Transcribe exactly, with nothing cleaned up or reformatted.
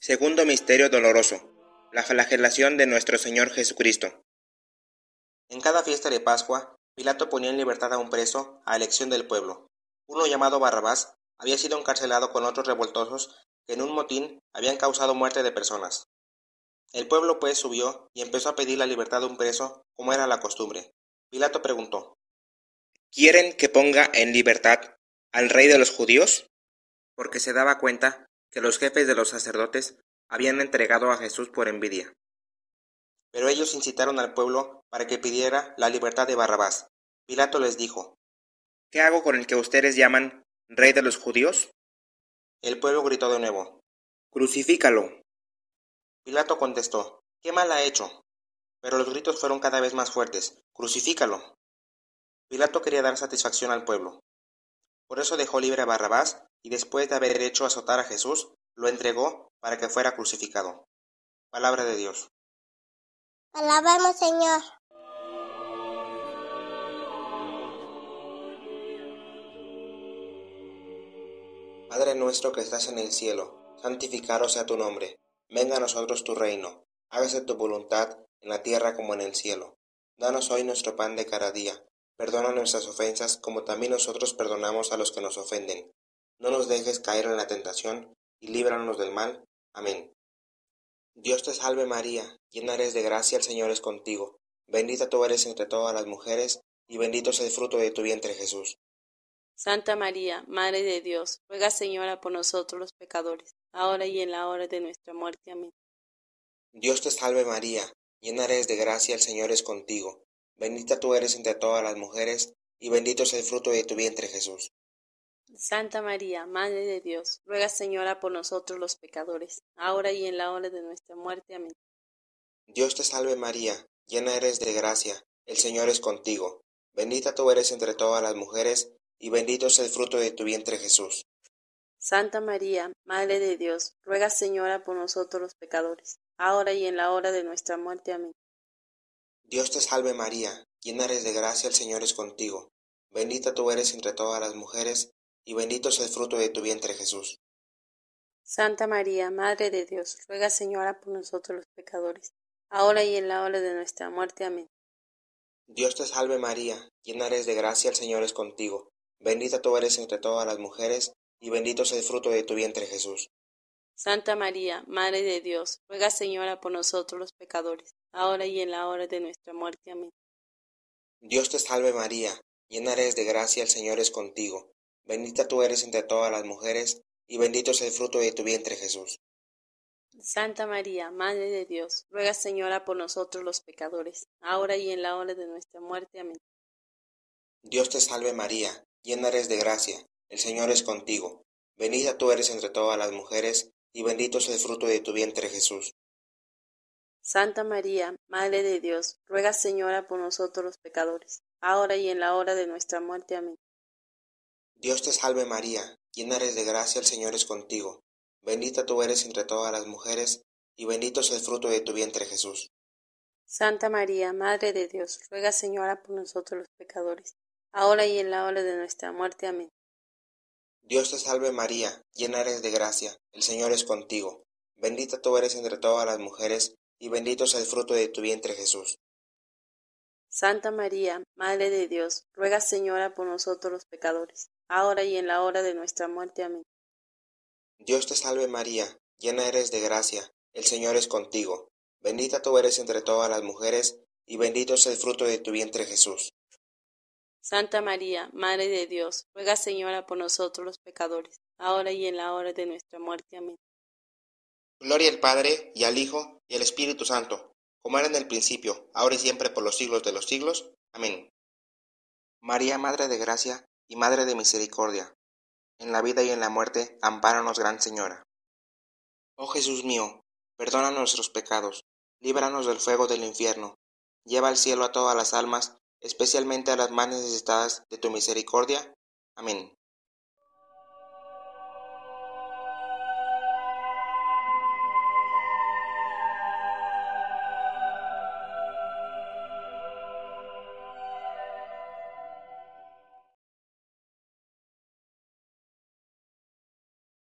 Segundo misterio doloroso: la flagelación de nuestro Señor Jesucristo. En cada fiesta de Pascua, Pilato ponía en libertad a un preso a elección del pueblo. Uno llamado Barrabás había sido encarcelado con otros revoltosos que en un motín habían causado muerte de personas. El pueblo pues subió y empezó a pedir la libertad de un preso, como era la costumbre. Pilato preguntó: ¿Quieren que ponga en libertad al rey de los judíos? Porque se daba cuenta que los jefes de los sacerdotes habían entregado a Jesús por envidia. Pero ellos incitaron al pueblo para que pidiera la libertad de Barrabás. Pilato les dijo: ¿Qué hago con el que ustedes llaman rey de los judíos? El pueblo gritó de nuevo: ¡Crucifícalo! Pilato contestó: ¿Qué mal ha hecho? Pero los gritos fueron cada vez más fuertes: ¡Crucifícalo! Pilato quería dar satisfacción al pueblo. Por eso dejó libre a Barrabás y después de haber hecho azotar a Jesús, lo entregó para que fuera crucificado. Palabra de Dios. Alabamos, Señor. Padre nuestro que estás en el cielo, santificado sea tu nombre. Venga a nosotros tu reino. Hágase tu voluntad en la tierra como en el cielo. Danos hoy nuestro pan de cada día. Perdona nuestras ofensas como también nosotros perdonamos a los que nos ofenden. No nos dejes caer en la tentación y líbranos del mal. Amén. Dios te salve María, llena eres de gracia, el Señor es contigo. Bendita tú eres entre todas las mujeres, y bendito es el fruto de tu vientre Jesús. Santa María, Madre de Dios, ruega Señora por nosotros los pecadores, ahora y en la hora de nuestra muerte. Amén. Dios te salve María, llena eres de gracia, el Señor es contigo. Bendita tú eres entre todas las mujeres, y bendito es el fruto de tu vientre Jesús. Santa María, Madre de Dios, ruega Señora por nosotros los pecadores, ahora y en la hora de nuestra muerte. Amén. Dios te salve María, llena eres de gracia, el Señor es contigo. Bendita tú eres entre todas las mujeres, y bendito es el fruto de tu vientre Jesús. Santa María, Madre de Dios, ruega Señora por nosotros los pecadores, ahora y en la hora de nuestra muerte. Amén. Dios te salve María, llena eres de gracia, el Señor es contigo. Bendita tú eres entre todas las mujeres, y bendito es el fruto de tu vientre Jesús. Santa María, Madre de Dios, ruega Señora por nosotros los pecadores, ahora y en la hora de nuestra muerte. Amén. Dios te salve María, llena eres de gracia, el Señor es contigo. Bendita tú eres entre todas las mujeres, y bendito es el fruto de tu vientre Jesús. Santa María, Madre de Dios, ruega Señora por nosotros los pecadores, ahora y en la hora de nuestra muerte. Amén. Dios te salve María, llena eres de gracia, el Señor es contigo. Bendita tú eres entre todas las mujeres, y bendito es el fruto de tu vientre Jesús. Santa María, Madre de Dios, ruega Señora por nosotros los pecadores, ahora y en la hora de nuestra muerte. Amén. Dios te salve María, llena eres de gracia, el Señor es contigo. Bendita tú eres entre todas las mujeres, y bendito es el fruto de tu vientre Jesús. Santa María, Madre de Dios, ruega Señora por nosotros los pecadores, ahora y en la hora de nuestra muerte. Amén. Dios te salve María, llena eres de gracia, el Señor es contigo. Bendita tú eres entre todas las mujeres, y bendito es el fruto de tu vientre Jesús. Santa María, Madre de Dios, ruega Señora por nosotros los pecadores, ahora y en la hora de nuestra muerte. Amén. Dios te salve María, llena eres de gracia, el Señor es contigo. Bendita tú eres entre todas las mujeres, y bendito es el fruto de tu vientre Jesús. Santa María, Madre de Dios, ruega Señora por nosotros los pecadores, ahora y en la hora de nuestra muerte. Amén. Dios te salve María, llena eres de gracia, el Señor es contigo. Bendita tú eres entre todas las mujeres, y bendito es el fruto de tu vientre Jesús. Santa María, Madre de Dios, ruega Señora por nosotros los pecadores, ahora y en la hora de nuestra muerte. Amén. Gloria al Padre, y al Hijo, y al Espíritu Santo, como era en el principio, ahora y siempre por los siglos de los siglos. Amén. María, Madre de Gracia y Madre de Misericordia, en la vida y en la muerte, ampáranos, Gran Señora. Oh Jesús mío, perdona nuestros pecados, líbranos del fuego del infierno, lleva al cielo a todas las almas, especialmente a las más necesitadas de tu misericordia. Amén.